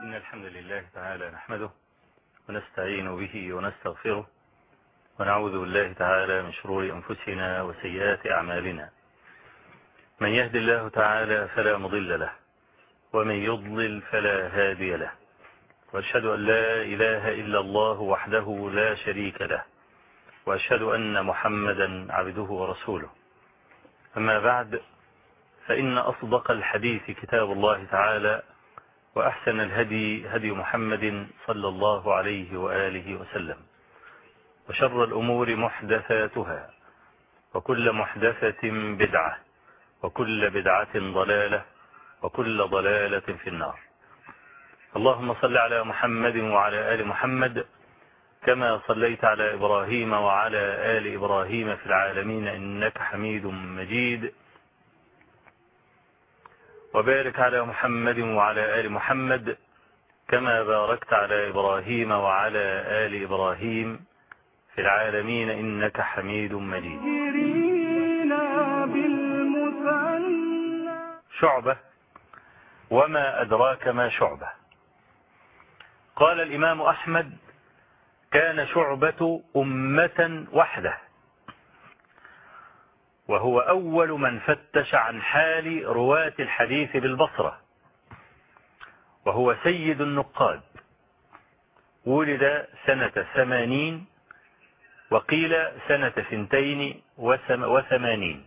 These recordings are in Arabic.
إن الحمد لله تعالى نحمده ونستعين به ونستغفره ونعوذ بالله تعالى من شرور أنفسنا وسيئات أعمالنا. من يهد الله تعالى فلا مضل له ومن يضلل فلا هادي له، وأشهد أن لا إله إلا الله وحده لا شريك له، وأشهد أن محمدا عبده ورسوله. أما بعد، فإن أصدق الحديث كتاب الله تعالى، وأحسن الهدي هدي محمد صلى الله عليه وآله وسلم، وشر الأمور محدثاتها، وكل محدثة بدعة، وكل بدعة ضلالة، وكل ضلالة في النار. اللهم صل على محمد وعلى آل محمد كما صليت على إبراهيم وعلى آل إبراهيم في العالمين إنك حميد مجيد، وبارك على محمد وعلى آل محمد كما باركت على إبراهيم وعلى آل إبراهيم في العالمين إنك حميد مجيد. شعبة، وما أدراك ما شعبة. قال الإمام أحمد: كان شعبة أمة وحده، وهو أول من فتش عن حال رواة الحديث بالبصرة، وهو سيد النقاد. ولد سنة 80 وقيل سنة 82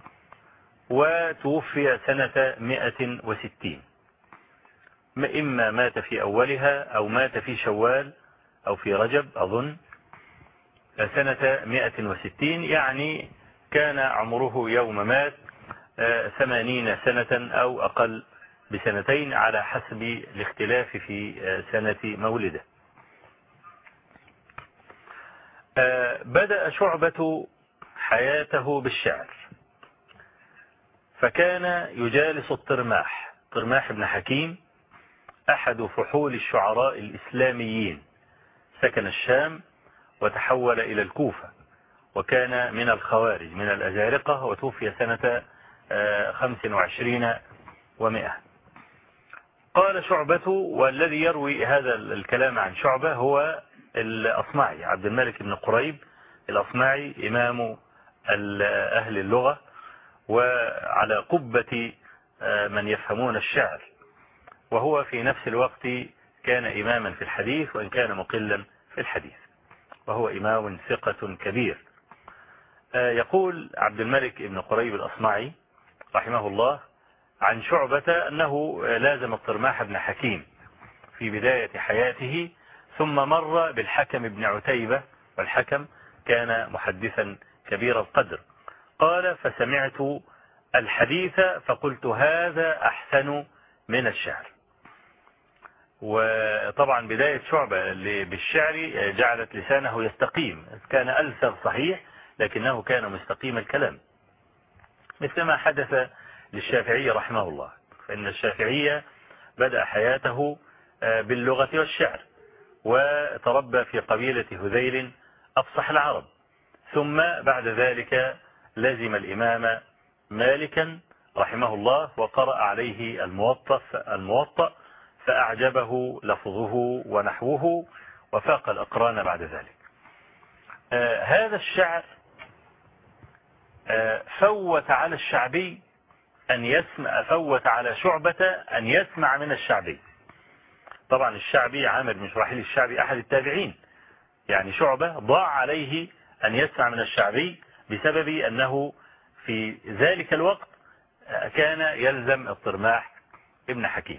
وتوفي سنة 160، إما مات في أولها أو مات في شوال أو في رجب أظن سنة 160، يعني كان عمره يوم مات 80 سنة أو أقل بسنتين على حسب الاختلاف في سنة مولده. بدأ شعبة حياته بالشعر، فكان يجالس الطرماح بن حكيم، أحد فحول الشعراء الإسلاميين، سكن الشام وتحول إلى الكوفة، وكان من الخوارج من الأزارقة، وتوفي سنة 25 و100. قال شعبة، والذي يروي هذا الكلام عن شعبة هو الأصمعي، عبد الملك بن قريب الأصمعي، إمام أهل اللغة، وعلى قبة من يفهمون الشعر، وهو في نفس الوقت كان إماما في الحديث وإن كان مقلا في الحديث، وهو إمام ثقة كبير. يقول عبد الملك بن قريب الأصمعي رحمه الله عن شعبة أنه لازم الطرماح بن حكيم في بداية حياته، ثم مر بالحكم بن عتيبة، والحكم كان محدثا كبير القدر. قال: فسمعت الحديث فقلت هذا أحسن من الشعر. وطبعا بداية شعبة بالشعر جعلت لسانه يستقيم، كان ألسغ صحيح لكنه كان مستقيم الكلام، مثلما حدث للشافعي رحمه الله، فإن الشافعي بدأ حياته باللغة والشعر، وتربى في قبيلة هذيل أفصح العرب، ثم بعد ذلك لزم الإمام مالكا رحمه الله وقرأ عليه الموطأ فأعجبه لفظه ونحوه وفاق الأقران بعد ذلك. هذا الشعر فوت على الشعبي فوت على شعبة أن يسمع من الشعبي. طبعا الشعبي عامر بن شراحيل الشعبي أحد التابعين، يعني شعبة ضاع عليه أن يسمع من الشعبي بسبب أنه في ذلك الوقت كان يلزم الطرماح ابن حكيم.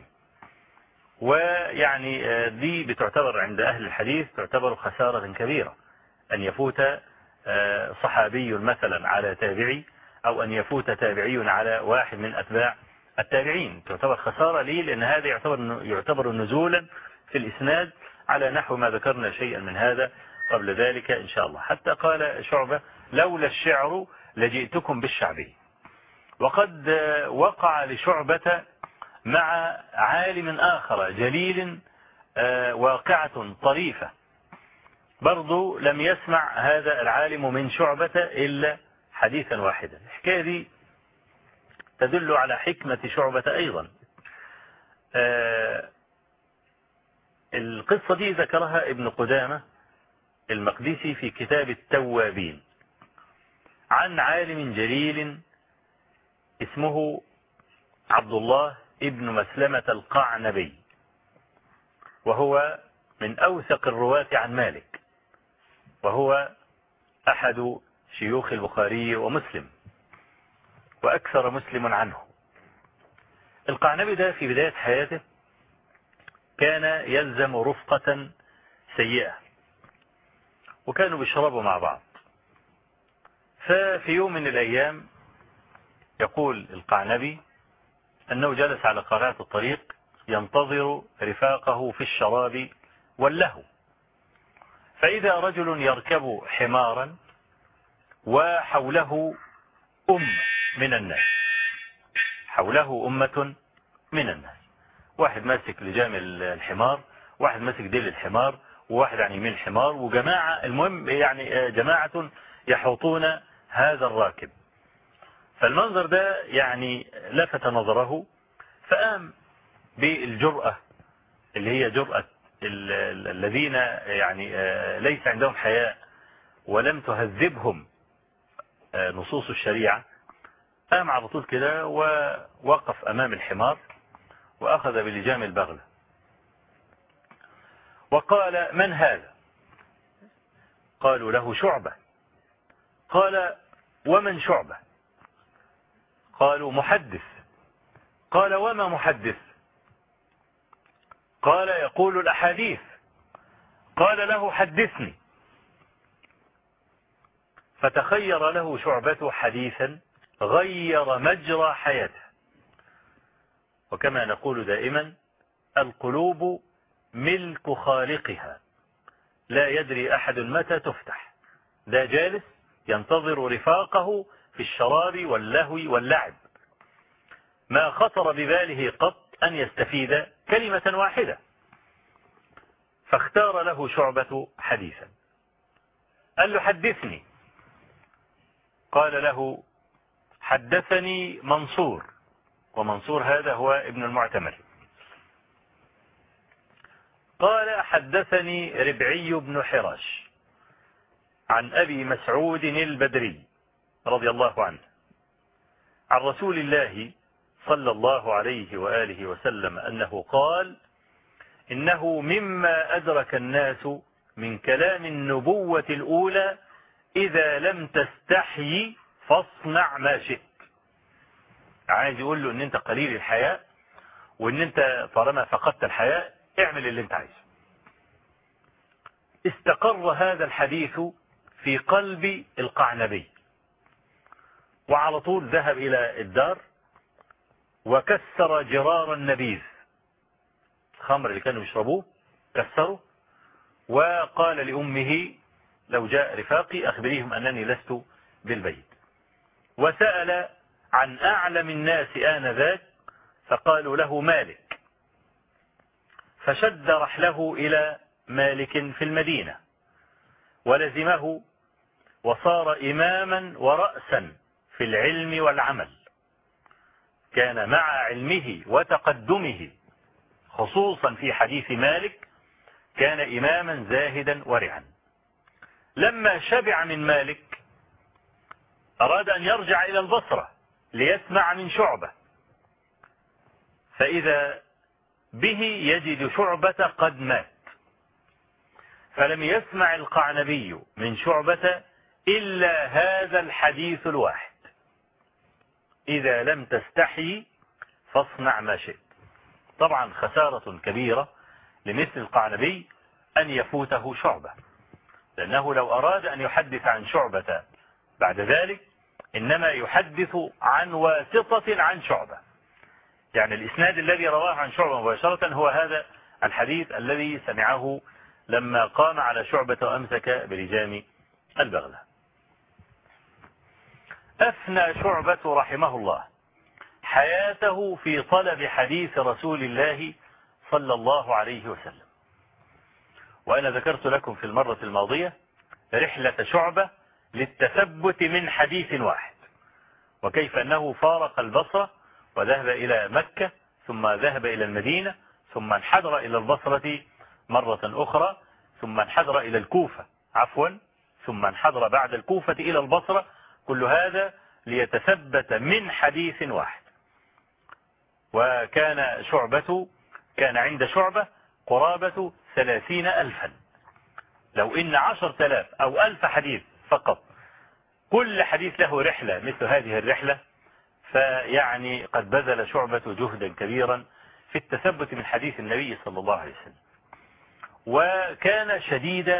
ويعني دي بتعتبر عند أهل الحديث تعتبر خسارة كبيرة، أن يفوت صحابي مثلا على تابعي، أو أن يفوت تابعي على واحد من أتباع التابعين، تعتبر خسارة ليه؟ لأن هذا يعتبر نزولا في الإسناد، على نحو ما ذكرنا شيئا من هذا قبل ذلك إن شاء الله. حتى قال شعبة: لولا الشعر لجئتكم بالشعبي. وقد وقع لشعبة مع عالم آخر جليل واقعة طريفة، برضو لم يسمع هذا العالم من شعبة إلا حديثا واحدا. الحكاية دي تدل على حكمة شعبة أيضا. القصة دي ذكرها ابن قدامة المقدسي في كتاب التوابين عن عالم جليل اسمه عبد الله ابن مسلمة القعنبي، وهو من أوثق الرواة عن مالك، وهو أحد شيوخ البخاري ومسلم، وأكثر مسلم عنه. القعنبي ده في بداية حياته كان يلزم رفقة سيئة، وكانوا بيشربوا مع بعض. ففي يوم من الأيام يقول القعنبي أنه جلس على قارعة الطريق ينتظر رفاقه في الشراب واللهو، فإذا رجل يركب حمارا وحوله من الناس، حوله أمة من الناس، واحد ماسك لجام الحمار، واحد ماسك ديل الحمار، وواحد عن يمين الحمار، وجماعة، المهم يعني جماعة يحوطون هذا الراكب. فالمنظر ده يعني لفت نظره، فقام بالجرأة اللي هي جرأة الذين يعني ليس عندهم حياء ولم تهذبهم نصوص الشريعة، قام على طول كده ووقف أمام الحمار وأخذ بلجام البغلة وقال: من هذا؟ قالوا له: شعبة. قال: ومن شعبة؟ قالوا: محدث. قال: وما محدث؟ قال: يقول الأحاديث. قال له: حدثني. فتخير له شعبة حديثا غير مجرى حياته. وكما نقول دائما: القلوب ملك خالقها، لا يدري أحد متى تفتح. ده جالس ينتظر رفاقه في الشراب واللهو واللعب، ما خطر بباله قط أن يستفيد كلمة واحدة، فاختار له شعبة حديثا. قال له: حدثني. قال له: حدثني منصور، ومنصور هذا هو ابن المعتمر. قال: حدثني ربعي بن حراش عن أبي مسعود البدري رضي الله عنه عن رسول الله صلى الله عليه وآله وسلم أنه قال: إنه مما أدرك الناس من كلام النبوة الأولى: إذا لم تستحي فاصنع ما شئت. عايز يقول له إن أنت قليل الحياء، وإن أنت طالما فقدت الحياء اعمل اللي أنت عايزه. استقر هذا الحديث في قلب القعنبي، وعلى طول ذهب إلى الدار وكسر جرار النبيذ، الخمر اللي كانوا يشربوه كسره، وقال لأمه: لو جاء رفاقي أخبريهم أنني لست بالبيت. وسأل عن أعلم الناس آنذاك، فقالوا له: مالك. فشد رحله إلى مالك في المدينة ولزمه، وصار إماما ورأسا في العلم والعمل. كان مع علمه وتقدمه خصوصا في حديث مالك كان إماما زاهدا ورعا. لما شبع من مالك أراد أن يرجع إلى البصرة ليسمع من شعبة، فإذا به يجد شعبة قد مات، فلم يسمع القعنبي من شعبة إلا هذا الحديث الواحد: إذا لم تستحي فاصنع ما شئت. طبعا خسارة كبيرة لمثل القعنبي أن يفوته شعبة، لأنه لو أراد أن يحدث عن شعبة بعد ذلك إنما يحدث عن واسطة عن شعبة، يعني الإسناد الذي رواه عن شعبة مباشرة هو هذا الحديث الذي سمعه لما قام على شعبة وأمسك بلجام البغلة. أفنى شعبة رحمه الله حياته في طلب حديث رسول الله صلى الله عليه وسلم. وأنا ذكرت لكم في المرة الماضية رحلة شعبة للتثبت من حديث واحد، وكيف أنه فارق البصرة وذهب إلى مكة، ثم ذهب إلى المدينة، ثم انحدر إلى البصرة مرة أخرى، ثم انحدر إلى الكوفة، عفوا، ثم انحدر بعد الكوفة إلى البصرة، كل هذا ليتثبت من حديث واحد. وكان كان عند شعبة قرابة 30,000. لو إن 10,000 أو 1,000 حديث فقط كل حديث له رحلة مثل هذه الرحلة، فيعني قد بذل شعبة جهدا كبيرا في التثبت من حديث النبي صلى الله عليه وسلم. وكان شديد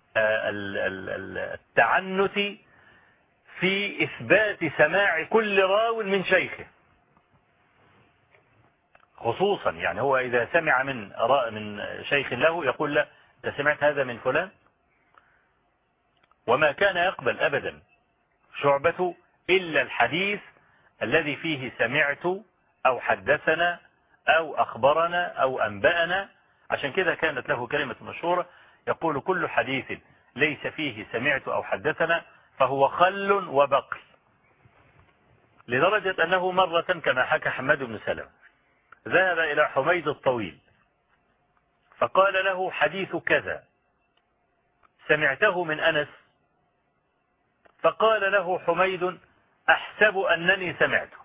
التعنت في إثبات سماع كل راو من شيخه، خصوصا يعني هو إذا سمع من شيخ له يقول لا أنت سمعت هذا من فلان. وما كان يقبل أبدا شعبة إلا الحديث الذي فيه سمعت أو حدثنا أو أخبرنا أو أنبأنا. عشان كده كانت له كلمة مشهورة يقول كل حديث ليس فيه سمعت أو حدثنا فهو خل وبقل. لدرجة أنه مرة كما حكى حماد بن سلمة ذهب إلى حميد الطويل فقال له حديث كذا سمعته من أنس، فقال له حميد أحسب أنني سمعته،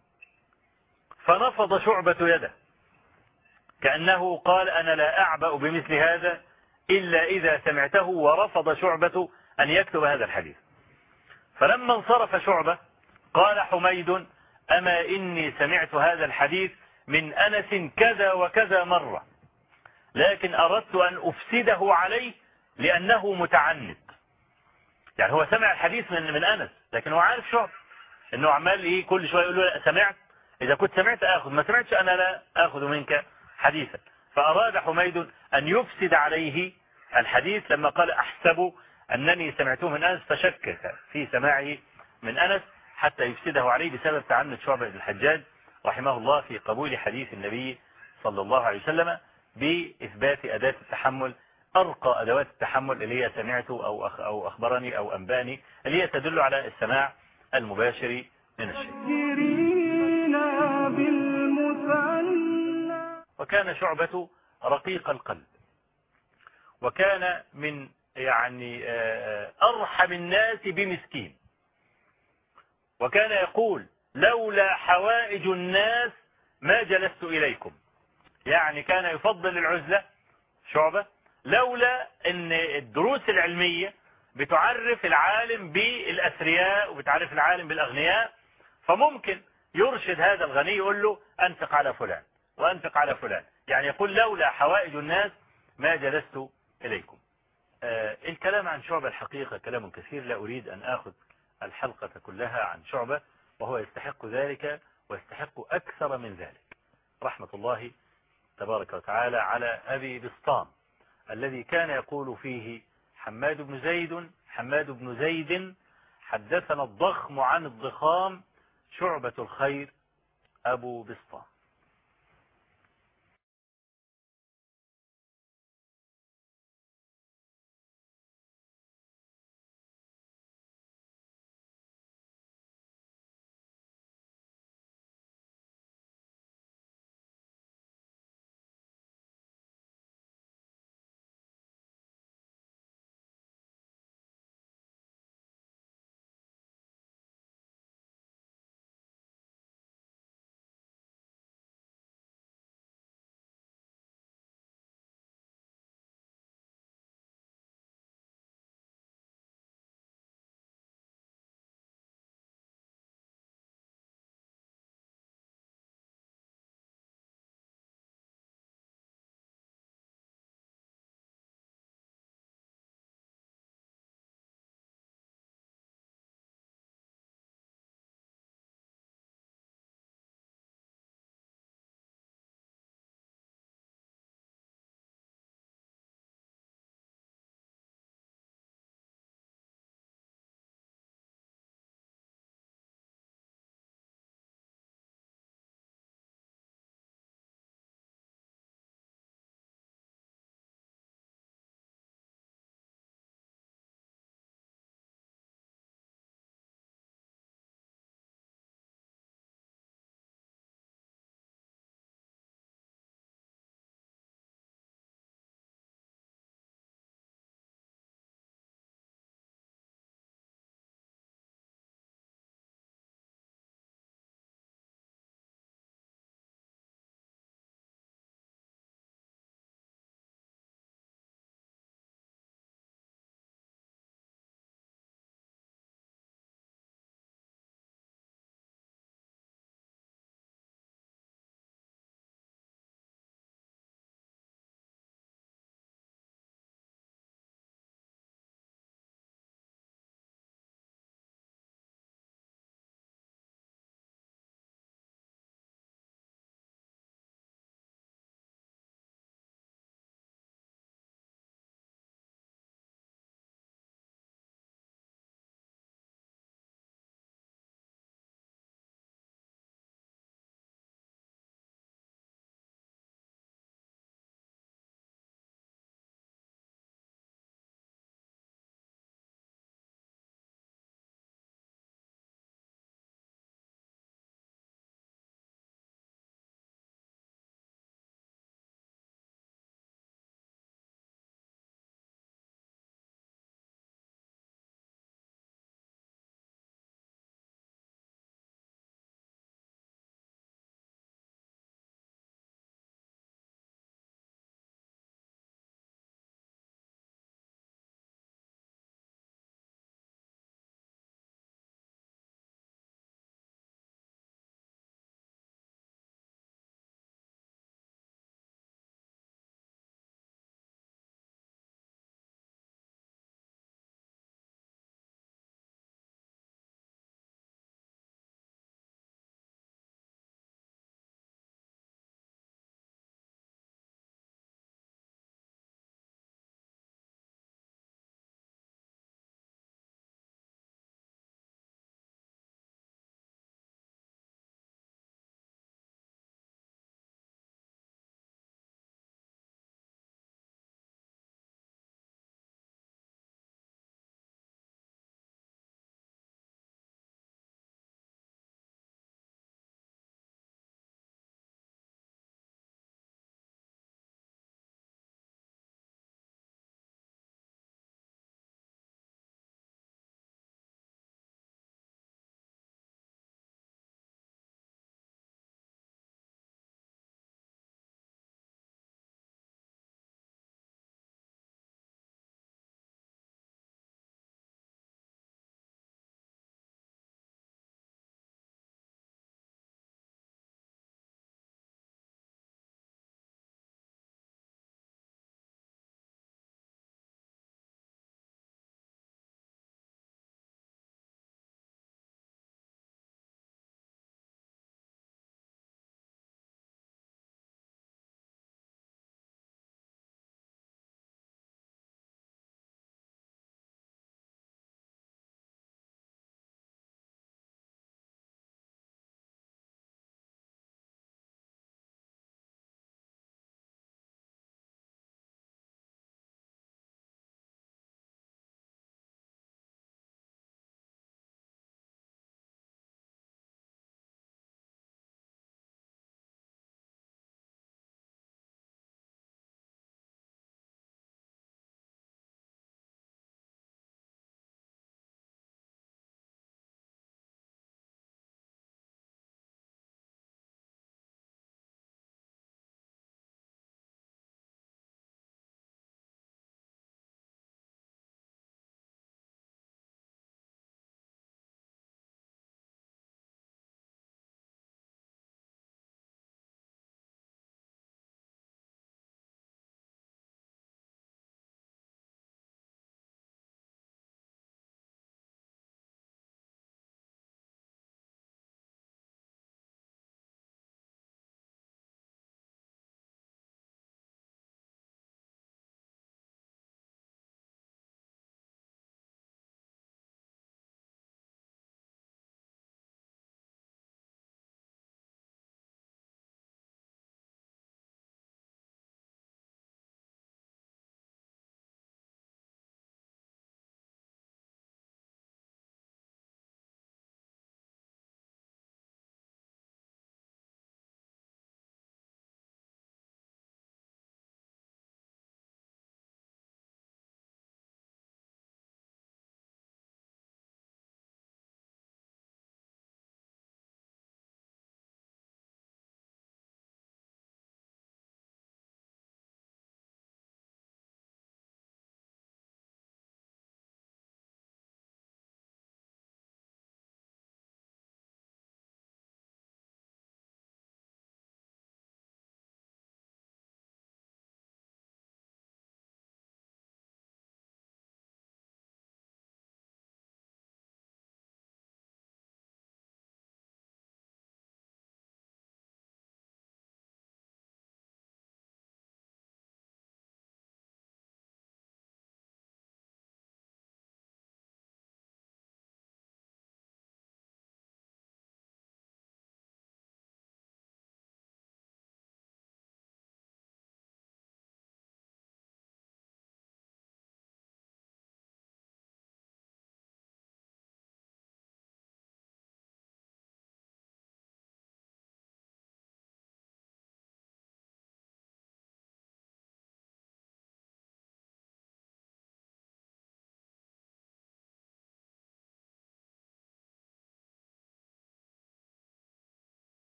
فنفض شعبة يده كأنه قال أنا لا أعبأ بمثل هذا إلا إذا سمعته، ورفض شعبة أن يكتب هذا الحديث. فلما انصرف شعبة قال حميد أما إني سمعت هذا الحديث من أنس كذا وكذا مرة، لكن أردت أن أفسده عليه لأنه متعنت. يعني هو سمع الحديث من أنس، لكن هو عارف شعبة إنه عمال إيه كل شوية يقول له سمعت، إذا كنت سمعت آخذ، ما سمعتش أنا لا آخذ منك حديثا. فأراد حميد أن يفسد عليه الحديث لما قال أحسب أنني سمعته من أنس، فشكك في سماعه من أنس حتى يفسده عليه بسبب تعنت شعبة بن الحجاج رحمه الله في قبول حديث النبي صلى الله عليه وسلم بإثبات أداة التحمل، أرقى أدوات التحمل اللي هي سمعت أو أخبرني أو أنباني، اللي هي تدل على السماع المباشر من الشيء. وكان شعبة رقيق القلب، وكان من يعني أرحم الناس بمسكين، وكان يقول لولا حوائج الناس ما جلست إليكم. يعني كان يفضل العزلة شعبة لولا أن الدروس العلمية بتعرف العالم بالأثرياء وبتعرف العالم بالأغنياء، فممكن يرشد هذا الغني يقول له أنفق على فلان وأنفق على فلان. يعني يقول لولا حوائج الناس ما جلست إليكم. الكلام عن شعبة الحقيقة كلام كثير، لا أريد أن أخذ الحلقة كلها عن شعبة، وهو يستحق ذلك ويستحق أكثر من ذلك، رحمة الله تبارك وتعالى على أبي بسطام الذي كان يقول فيه حماد بن زيد حدثنا الضخم عن الضخام شعبة الخير أبو بسطام.